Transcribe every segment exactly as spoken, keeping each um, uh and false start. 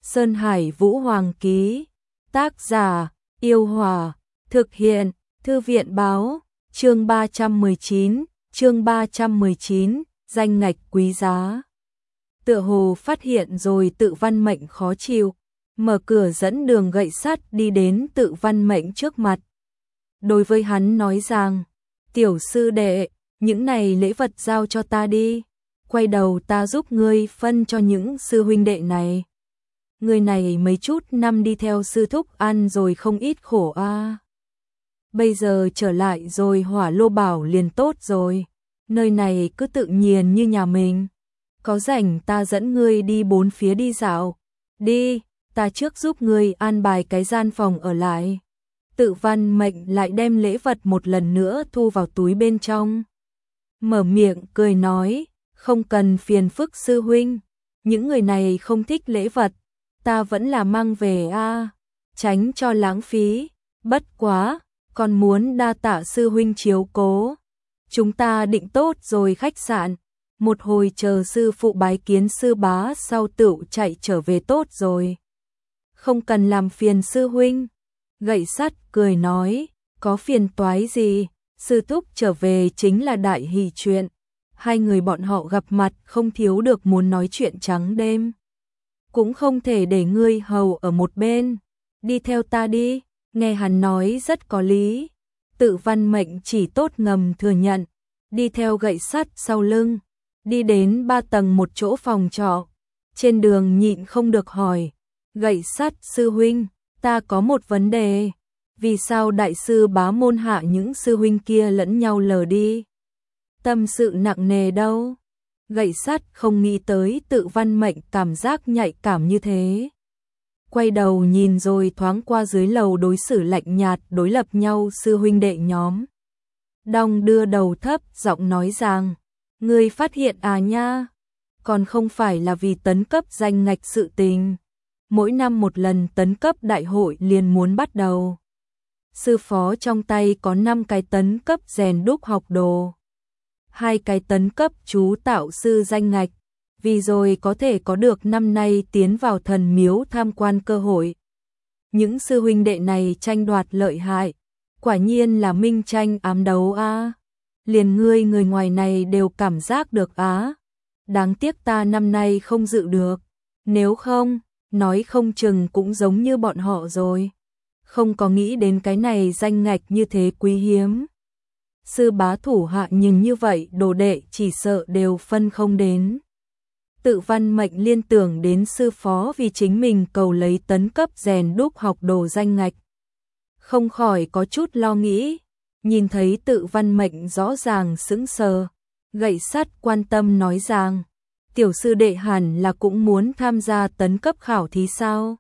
Sơn Hải Vũ Hoàng ký. Tác giả: Yêu Hòa. Thực hiện: Thư viện báo. Chương ba trăm mười chín, chương ba trăm mười chín, danh ngạch quý giá. Tựa hồ phát hiện rồi Tự Văn Mệnh khó chịu, mở cửa dẫn đường gậy sắt đi đến Tự Văn Mệnh trước mặt. Đối với hắn nói rằng, tiểu sư đệ, những này lễ vật giao cho ta đi, quay đầu ta giúp ngươi phân cho những sư huynh đệ này. Người này mấy chút năm đi theo sư thúc ăn rồi không ít khổ a. À. Bây giờ trở lại rồi Hỏa Lô Bảo liền tốt rồi, nơi này cứ tự nhiên như nhà mình. Có rảnh ta dẫn ngươi đi bốn phía đi dạo. Đi, ta trước giúp ngươi an bài cái gian phòng ở lại. Tự Văn Mệnh lại đem lễ vật một lần nữa thu vào túi bên trong. Mở miệng cười nói, không cần phiền phức sư huynh, những người này không thích lễ vật, ta vẫn là mang về a, à, tránh cho lãng phí. Bất quá, còn muốn đa tạ sư huynh chiếu cố. Chúng ta định tốt rồi khách sạn, một hồi chờ sư phụ bái kiến sư bá sau tựu chạy trở về tốt rồi. Không cần làm phiền sư huynh. Gậy sắt cười nói, có phiền toái gì, sư thúc trở về chính là đại hỷ chuyện. Hai người bọn họ gặp mặt không thiếu được muốn nói chuyện trắng đêm. Cũng không thể để ngươi hầu ở một bên, đi theo ta đi. Nghe hắn nói rất có lý, Tự Văn Mệnh chỉ tốt ngầm thừa nhận, đi theo gậy sắt sau lưng, đi đến ba tầng một chỗ phòng trọ. Trên đường nhịn không được hỏi, gậy sắt sư huynh, ta có một vấn đề, vì sao đại sư bá môn hạ những sư huynh kia lẫn nhau lờ đi? Tâm sự nặng nề đâu? Gậy sắt không nghĩ tới Tự Văn Mệnh cảm giác nhạy cảm như thế. Quay đầu nhìn rồi thoáng qua dưới lầu đối xử lạnh nhạt đối lập nhau sư huynh đệ nhóm. Đong đưa đầu thấp giọng nói rằng, ngươi phát hiện à nha, còn không phải là vì tấn cấp danh ngạch sự tình. Mỗi năm một lần tấn cấp đại hội liền muốn bắt đầu. Sư phó trong tay có năm cái tấn cấp rèn đúc học đồ, hai cái tấn cấp chú tạo sư danh ngạch, vì rồi có thể có được năm nay tiến vào thần miếu tham quan cơ hội. Những sư huynh đệ này tranh đoạt lợi hại, quả nhiên là minh tranh ám đấu a. À. Liền ngươi người ngoài này đều cảm giác được á. À. Đáng tiếc ta năm nay không dự được, nếu không, nói không chừng cũng giống như bọn họ rồi. Không có nghĩ đến cái này danh ngạch như thế quý hiếm. Sư bá thủ hạ nhưng như vậy đồ đệ chỉ sợ đều phân không đến. Tự Văn Mệnh liên tưởng đến sư phó vì chính mình cầu lấy tấn cấp rèn đúc học đồ danh ngạch. Không khỏi có chút lo nghĩ, nhìn thấy Tự Văn Mệnh rõ ràng sững sờ. Gậy sắt quan tâm nói rằng, tiểu sư đệ hẳn là cũng muốn tham gia tấn cấp khảo thí sao?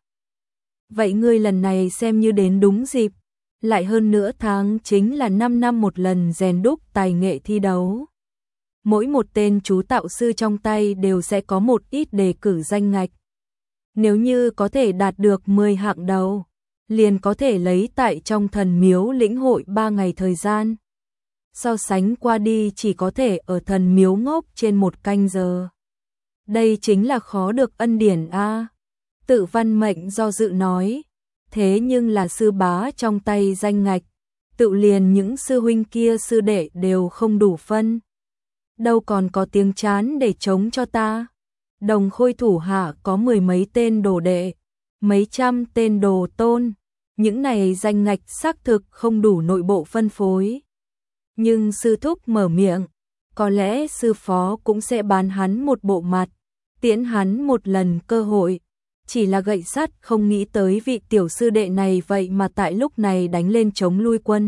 Vậy ngươi lần này xem như đến đúng dịp, lại hơn nửa tháng chính là năm năm một lần rèn đúc tài nghệ thi đấu. Mỗi một tên chú tạo sư trong tay đều sẽ có một ít đề cử danh ngạch. Nếu như có thể đạt được mười hạng đầu, liền có thể lấy tại trong thần miếu lĩnh hội ba ngày thời gian. So sánh qua đi chỉ có thể ở thần miếu ngốc trên một canh giờ. Đây chính là khó được ân điển a. À. Tự Văn Mệnh do dự nói, thế nhưng là sư bá trong tay danh ngạch, tự liền những sư huynh kia sư đệ đều không đủ phân. Đâu còn có tiếng chán để chống cho ta. Đồng Khôi thủ hạ có mười mấy tên đồ đệ, mấy trăm tên đồ tôn, những này danh ngạch xác thực không đủ nội bộ phân phối. Nhưng sư thúc mở miệng, có lẽ sư phó cũng sẽ bán hắn một bộ mặt, tiễn hắn một lần cơ hội. Chỉ là gậy sắt không nghĩ tới vị tiểu sư đệ này vậy mà tại lúc này đánh lên chống lui quân.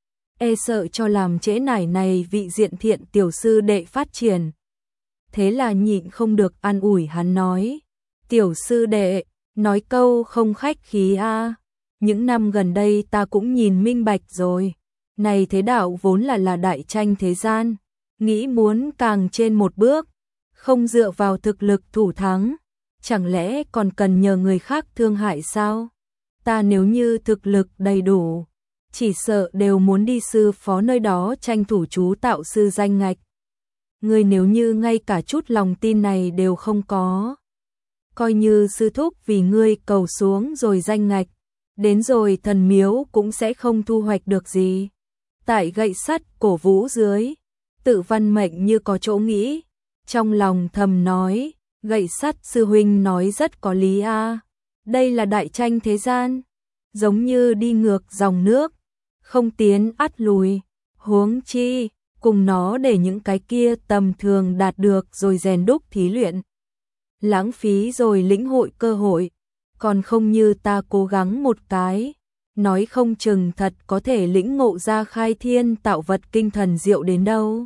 E sợ cho làm trễ nải này vị diện thiện tiểu sư đệ phát triển. Thế là nhịn không được an ủi hắn nói, tiểu sư đệ, nói câu không khách khí a. À. Những năm gần đây ta cũng nhìn minh bạch rồi, này thế đạo vốn là là đại tranh thế gian, nghĩ muốn càng trên một bước, không dựa vào thực lực thủ thắng, chẳng lẽ còn cần nhờ người khác thương hại sao? Ta nếu như thực lực đầy đủ, chỉ sợ đều muốn đi sư phó nơi đó tranh thủ chú tạo sư danh ngạch. Người nếu như ngay cả chút lòng tin này đều không có, coi như sư thúc vì ngươi cầu xuống rồi danh ngạch, đến rồi thần miếu cũng sẽ không thu hoạch được gì. Tại gậy sắt cổ vũ dưới, Tự Văn Mệnh như có chỗ nghĩ, trong lòng thầm nói, gậy sắt sư huynh nói rất có lý a. Đây là đại tranh thế gian, giống như đi ngược dòng nước, không tiến ắt lùi, huống chi cùng nó để những cái kia tầm thường đạt được rồi rèn đúc thí luyện. Lãng phí rồi lĩnh hội cơ hội, còn không như ta cố gắng một cái, nói không chừng thật có thể lĩnh ngộ ra khai thiên tạo vật kinh thần diệu đến đâu.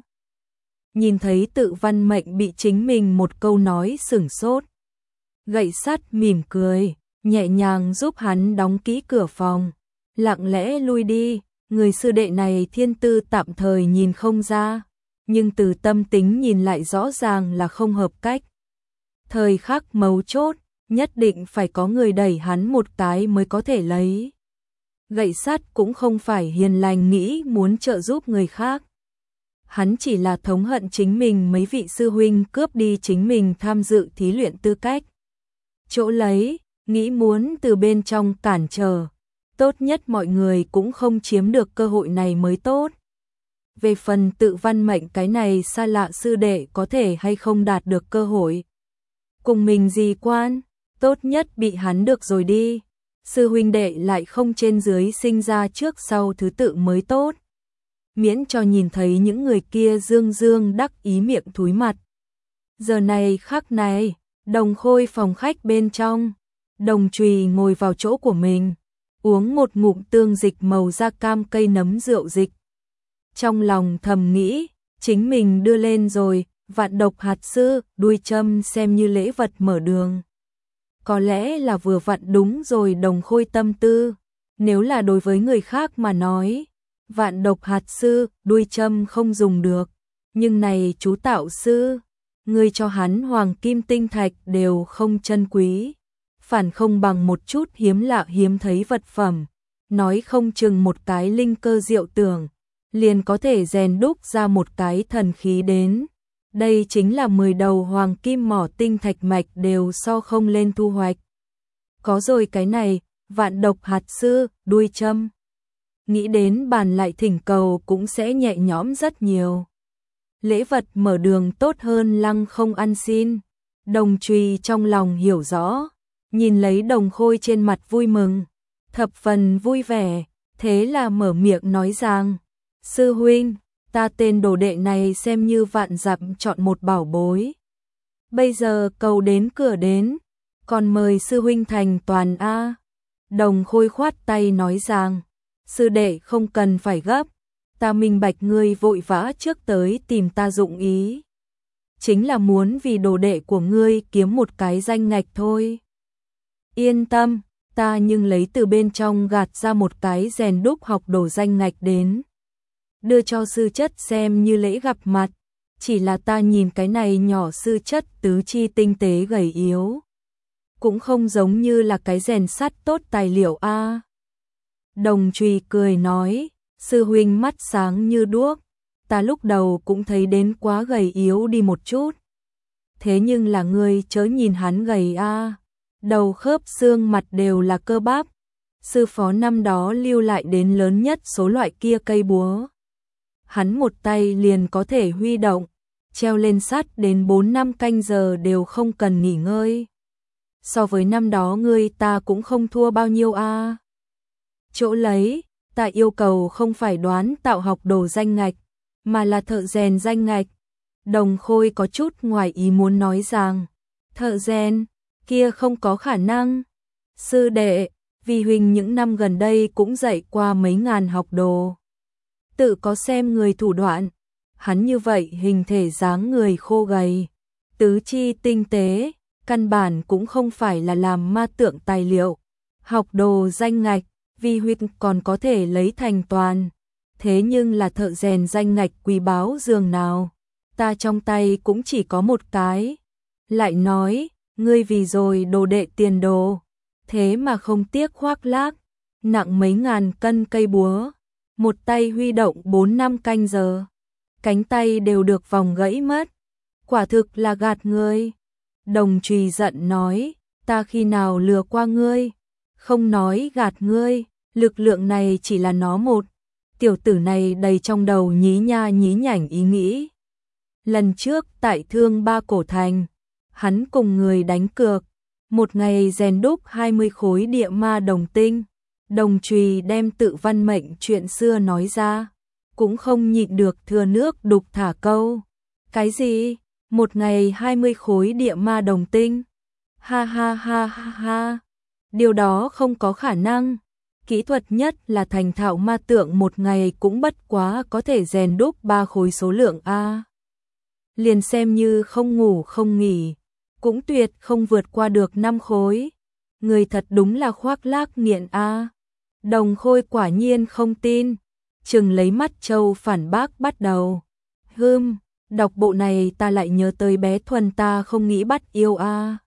Nhìn thấy Tự Văn Mệnh bị chính mình một câu nói sửng sốt. Gậy sắt mỉm cười, nhẹ nhàng giúp hắn đóng kỹ cửa phòng, lặng lẽ lui đi. Người sư đệ này thiên tư tạm thời nhìn không ra, nhưng từ tâm tính nhìn lại rõ ràng là không hợp cách. Thời khắc mấu chốt, nhất định phải có người đẩy hắn một cái mới có thể lấy. Gậy sắt cũng không phải hiền lành nghĩ muốn trợ giúp người khác. Hắn chỉ là thống hận chính mình mấy vị sư huynh cướp đi chính mình tham dự thí luyện tư cách. Chỗ lấy, nghĩ muốn từ bên trong cản trở. Tốt nhất mọi người cũng không chiếm được cơ hội này mới tốt. Về phần Tự Văn Mệnh cái này xa lạ sư đệ có thể hay không đạt được cơ hội. Cùng mình gì quan, tốt nhất bị hắn được rồi đi. Sư huynh đệ lại không trên dưới sinh ra trước sau thứ tự mới tốt. Miễn cho nhìn thấy những người kia dương dương đắc ý miệng thúi mặt. Giờ này khắc này, Đồng Khôi phòng khách bên trong, Đồng Trùy ngồi vào chỗ của mình, uống một ngụm tương dịch màu da cam cây nấm rượu dịch. Trong lòng thầm nghĩ, chính mình đưa lên rồi, vạn độc hạt sư, đuôi châm xem như lễ vật mở đường. Có lẽ là vừa vặn đúng rồi Đồng Khôi tâm tư, nếu là đối với người khác mà nói, vạn độc hạt sư, đuôi châm không dùng được, nhưng này chú tạo sư, người cho hắn hoàng kim tinh thạch đều không chân quý. Phản không bằng một chút hiếm lạ hiếm thấy vật phẩm, nói không chừng một cái linh cơ diệu tưởng, liền có thể rèn đúc ra một cái thần khí đến. Đây chính là mười đầu hoàng kim mỏ tinh thạch mạch đều so không lên thu hoạch. Có rồi cái này, vạn độc hạt sư, đuôi châm. Nghĩ đến bàn lại thỉnh cầu cũng sẽ nhẹ nhõm rất nhiều. Lễ vật mở đường tốt hơn lăng không ăn xin. Đồng Trùy trong lòng hiểu rõ. Nhìn lấy Đồng Khôi trên mặt vui mừng, thập phần vui vẻ, thế là mở miệng nói rằng, sư huynh, ta tên đồ đệ này xem như vạn dặm chọn một bảo bối. Bây giờ cầu đến cửa đến, còn mời sư huynh thành toàn a. Đồng Khôi khoát tay nói rằng, sư đệ không cần phải gấp, ta minh bạch ngươi vội vã trước tới tìm ta dụng ý. Chính là muốn vì đồ đệ của ngươi kiếm một cái danh ngạch thôi. Yên tâm, ta nhưng lấy từ bên trong gạt ra một cái rèn đúc học đồ danh ngạch đến. Đưa cho sư chất xem như lễ gặp mặt, chỉ là ta nhìn cái này nhỏ sư chất tứ chi tinh tế gầy yếu. Cũng không giống như là cái rèn sắt tốt tài liệu a. Đồng Trùy cười nói, sư huynh mắt sáng như đuốc, ta lúc đầu cũng thấy đến quá gầy yếu đi một chút. Thế nhưng là ngươi chớ nhìn hắn gầy a. Đầu khớp xương mặt đều là cơ bắp. Sư phó năm đó lưu lại đến lớn nhất số loại kia cây búa. Hắn một tay liền có thể huy động, treo lên sắt đến bốn năm canh giờ đều không cần nghỉ ngơi. So với năm đó ngươi ta cũng không thua bao nhiêu a. Chỗ lấy, ta yêu cầu không phải đoán tạo học đồ danh ngạch, mà là thợ rèn danh ngạch. Đồng Khôi có chút ngoài ý muốn nói rằng, thợ rèn kia không có khả năng. Sư đệ, vì huynh những năm gần đây cũng dạy qua mấy ngàn học đồ. Tự có xem người thủ đoạn, hắn như vậy hình thể dáng người khô gầy, tứ chi tinh tế, căn bản cũng không phải là làm ma tượng tài liệu. Học đồ danh ngạch, vì huynh còn có thể lấy thành toàn. Thế nhưng là thợ rèn danh ngạch quý báu dường nào, ta trong tay cũng chỉ có một cái. Lại nói, ngươi vì rồi đồ đệ tiền đồ, thế mà không tiếc khoác lác, nặng mấy ngàn cân cây búa, một tay huy động bốn năm canh giờ, cánh tay đều được vòng gãy mất, quả thực là gạt người. Đồng Trùy giận nói, Ta khi nào lừa qua ngươi, không nói gạt ngươi, lực lượng này chỉ là nó một. Tiểu tử này đầy trong đầu nhí nha nhí nhảnh ý nghĩ. Lần trước tại Thương Ba Cổ Thành, hắn cùng người đánh cược, một ngày rèn đúc hai mươi khối địa ma đồng tinh, đồng chùy đem tự văn mệnh chuyện xưa nói ra, cũng không nhịn được thừa nước đục thả câu. Cái gì? Một ngày hai mươi khối địa ma đồng tinh? Ha ha ha ha ha. Điều đó không có khả năng. Kỹ thuật nhất là thành thạo ma tượng một ngày cũng bất quá có thể rèn đúc ba khối số lượng A. Liền xem như không ngủ không nghỉ, cũng tuyệt không vượt qua được năm khối. Người thật đúng là khoác lác nghiện A. Đồng Khôi quả nhiên không tin, chừng lấy mắt trâu phản bác bắt đầu. Hưm, đọc bộ này ta lại nhớ tới bé Thuần ta không nghĩ bắt yêu A.